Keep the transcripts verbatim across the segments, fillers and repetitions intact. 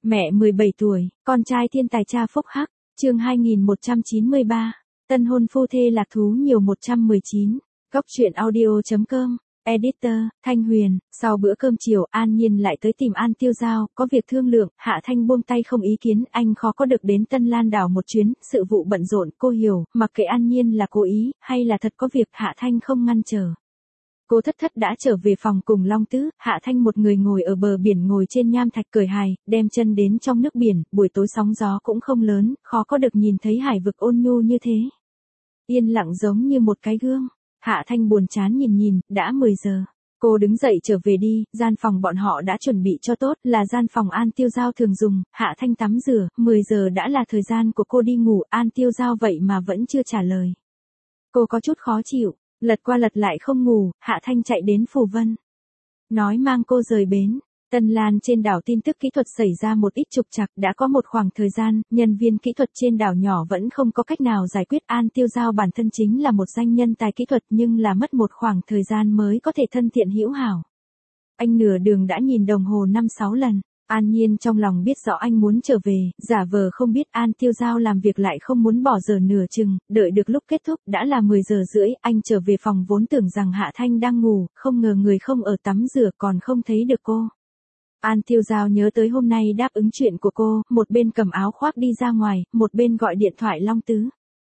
Mẹ mười bảy tuổi, con trai thiên tài cha phúc hắc, chương hai nghìn một trăm chín mươi ba, tân hôn phu thê lạc thú nhiều một trăm mười chín, góc truyện audio.com, editor, Thanh Huyền. Sau bữa cơm chiều, An Nhiên lại tới tìm An Tiêu Giao, có việc thương lượng. Hạ Thanh buông tay không ý kiến, anh khó có được đến Tân Lan đảo một chuyến, sự vụ bận rộn, cô hiểu, mặc kệ An Nhiên là cố ý, hay là thật có việc, Hạ Thanh không ngăn trở. Cô Thất Thất đã trở về phòng cùng Long Tứ, Hạ Thanh một người ngồi ở bờ biển, ngồi trên nham thạch cười hài, đem chân đến trong nước biển, buổi tối sóng gió cũng không lớn, khó có được nhìn thấy hải vực ôn nhu như thế. Yên lặng giống như một cái gương. Hạ Thanh buồn chán nhìn nhìn, đã mười giờ. Cô đứng dậy trở về đi, gian phòng bọn họ đã chuẩn bị cho tốt, là gian phòng An Tiêu Giao thường dùng. Hạ Thanh tắm rửa, mười giờ đã là thời gian của cô đi ngủ, An Tiêu Giao vậy mà vẫn chưa trả lời. Cô có chút khó chịu, lật qua lật lại không ngủ. Hạ Thanh chạy đến Phù Vân, nói mang cô rời bến. Tân Lan trên đảo tin tức kỹ thuật xảy ra một ít trục trặc, đã có một khoảng thời gian, nhân viên kỹ thuật trên đảo nhỏ vẫn không có cách nào giải quyết. An Tiêu Giao bản thân chính là một danh nhân tài kỹ thuật, nhưng là mất một khoảng thời gian mới có thể thân thiện hữu hảo. Anh nửa đường đã nhìn đồng hồ năm sáu lần. An Nhiên trong lòng biết rõ anh muốn trở về, giả vờ không biết. An Tiêu Giao làm việc lại không muốn bỏ giờ nửa chừng, đợi được lúc kết thúc, đã là mười giờ rưỡi, anh trở về phòng vốn tưởng rằng Hạ Thanh đang ngủ, không ngờ người không ở tắm rửa, còn không thấy được cô. An Tiêu Giao nhớ tới hôm nay đáp ứng chuyện của cô, một bên cầm áo khoác đi ra ngoài, một bên gọi điện thoại Long Tứ.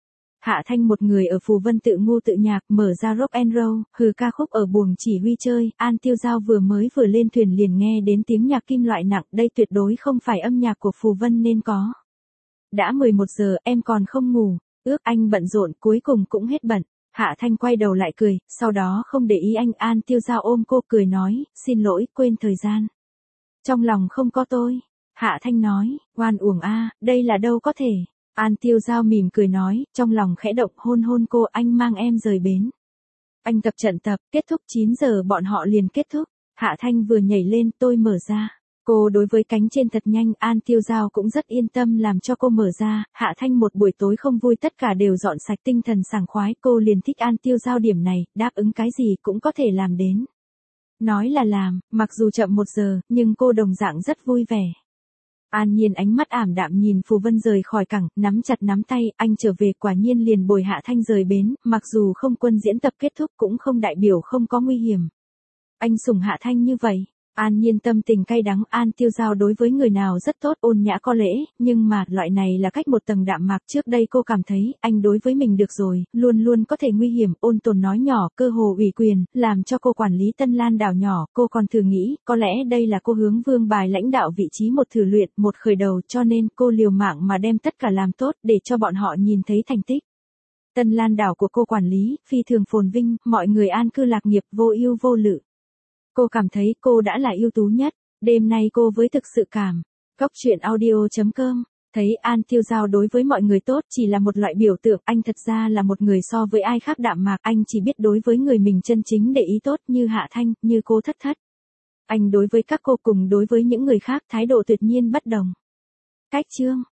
Hạ Thanh một người ở Phù Vân tự ngu tự nhạc, mở ra rock and roll, hừ ca khúc ở buồng chỉ huy chơi. An Tiêu Giao vừa mới vừa lên thuyền liền nghe đến tiếng nhạc kim loại nặng, đây tuyệt đối không phải âm nhạc của Phù Vân nên có. Đã mười một giờ, em còn không ngủ, ước anh bận rộn, cuối cùng cũng hết bận. Hạ Thanh quay đầu lại cười, sau đó không để ý anh. An Tiêu Giao ôm cô cười nói, xin lỗi, quên thời gian. Trong lòng không có tôi. Hạ Thanh nói, oan uổng a, đây là đâu có thể. An Tiêu Giao mỉm cười nói, trong lòng khẽ động, hôn hôn cô, anh mang em rời bến. Anh tập trận tập, kết thúc chín giờ bọn họ liền kết thúc. Hạ Thanh vừa nhảy lên, tôi mở ra. Cô đối với cánh trên thật nhanh, An Tiêu Giao cũng rất yên tâm làm cho cô mở ra. Hạ Thanh một buổi tối không vui tất cả đều dọn sạch, tinh thần sảng khoái, cô liền thích An Tiêu Giao điểm này, đáp ứng cái gì cũng có thể làm đến. Nói là làm, mặc dù chậm một giờ, nhưng cô đồng dạng rất vui vẻ. An Nhiên ánh mắt ảm đạm nhìn Phù Vân rời khỏi cảng, nắm chặt nắm tay, anh trở về quả nhiên liền bồi Hạ Thanh rời bến, mặc dù không quân diễn tập kết thúc cũng không đại biểu không có nguy hiểm. Anh sủng Hạ Thanh như vậy. An Nhiên tâm tình cay đắng. An Tiêu Giao đối với người nào rất tốt, ôn nhã có lễ, nhưng mà, loại này là cách một tầng đạm mạc. Trước đây cô cảm thấy, anh đối với mình được rồi, luôn luôn có thể nguy hiểm. Ôn tồn nói nhỏ, cơ hồ ủy quyền, làm cho cô quản lý Tân Lan đảo nhỏ. Cô còn thử nghĩ, có lẽ đây là cô hướng vương bài lãnh đạo vị trí một thử luyện, một khởi đầu, cho nên cô liều mạng mà đem tất cả làm tốt, để cho bọn họ nhìn thấy thành tích. Tân Lan đảo của cô quản lý, phi thường phồn vinh, mọi người an cư lạc nghiệp, vô ưu vô lự. Cô cảm thấy cô đã là ưu tú nhất. Đêm nay cô với thực sự cảm. Góc truyện audio.com. Thấy An Tiêu Giao đối với mọi người tốt chỉ là một loại biểu tượng, anh thật ra là một người so với ai khác đạm mạc, anh chỉ biết đối với người mình chân chính để ý tốt, như Hạ Thanh, như cô Thất Thất. Anh đối với các cô cùng đối với những người khác thái độ tuyệt nhiên bất đồng. Cách chương.